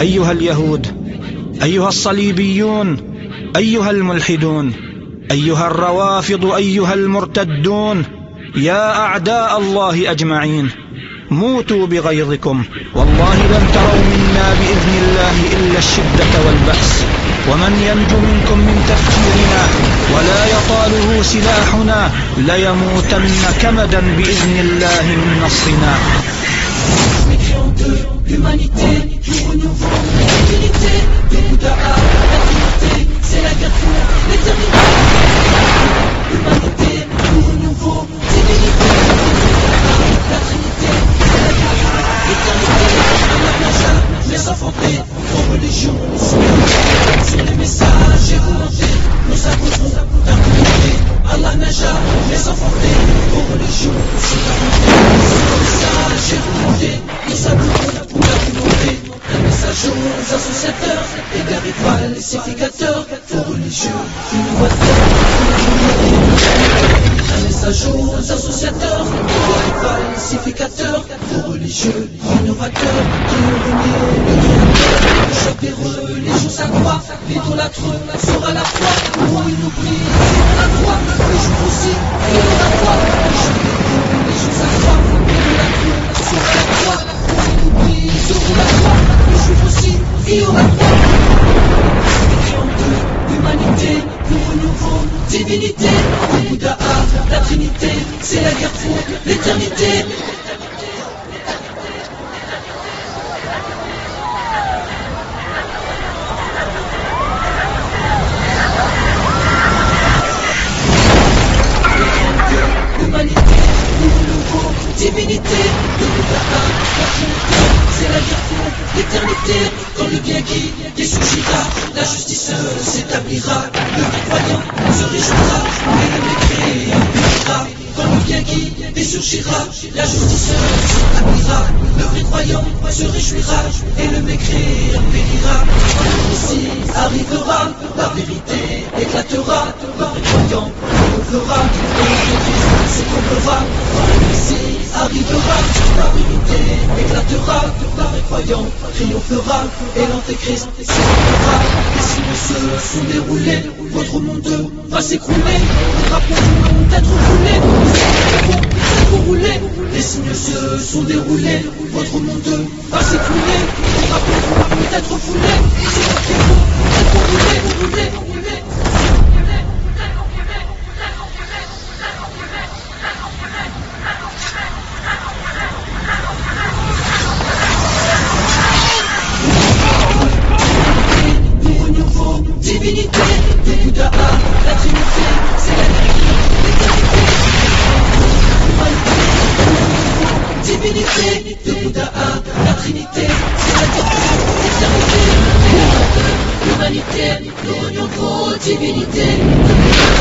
أيها اليهود، أيها الصليبيون، أيها الملحدون، أيها الروافض، أيها المرتدون، يا أعداء الله أجمعين، موتوا بغيظكم، والله لن تروا منا بإذن الله إلا الشدة والبأس، ومن ينج منكم من تفكيرنا ولا يطاله سلاحنا ليموتن كمدا بإذن الله من نصرنا. L'humanité, nous renouvelons l'humilité de Bouddha à l'infinité, c'est la guerre pour l'éternité. L'humanité, nous renouvelons divinité de Bouddha à la Trinité, c'est la guerre pour l'éternité. Allah n'a jamais enfanté aux religions, sur les messages évolués, nous imposerons d'argumenter. Allah n'a jamais enfanté aux religions, sur les messages évolués, nous imposerons un message aux associateurs, égarés falsificateurs, aux religieux, innovateurs, un message aux associateurs, égarés falsificateurs, aux religieux, innovateurs, qui ont renié le créateur. Le choc des religions s'accroît, l'idolâtre sera la foi, pour une oublie la croix, les jours aussi, et la croix, le choc des religions s'accroît, l'idolâtre sera la croix, pour une oublie la croix, le juif aussi, et au raccord. L'humanité, nous renouvelons divinité, le Bouddha à la Trinité, c'est la guerre pour l'éternité. L'humanité, nous renouvelons divinité, le Bouddha à la Trinité, c'est la guerre pour l'éternité. Quand le bien qui surgira, la justice s'établira, le croyant se réjouira et le mécréant périra. Quand le bien qui surgira, la justice s'établira, le vrai croyant se réjouira et le mécréant périra. Quand le Messie arrivera, la vérité éclatera, le vrai croyant triomphera et l'Antéchrist s'écroulera. Quand le Messie arrivera, la vérité éclatera, le vrai croyant triomphera et l'Antéchrist s'écroulera. Les signes se sont déroulés, votre monde va s'écrouler, les drapeaux vont être roulés, les vont être roulés. Les signes se sont déroulés, votre monde va s'écrouler, les drapeaux vont être foulés, ces drapeaux vont être roulés. Divinité, le Bouddha à la Trinité, c'est la l'éternité. Divinité, le Bouddha à la Trinité, c'est la l'éternité. L'humanité, nous renouvelons divinité, le Bouddha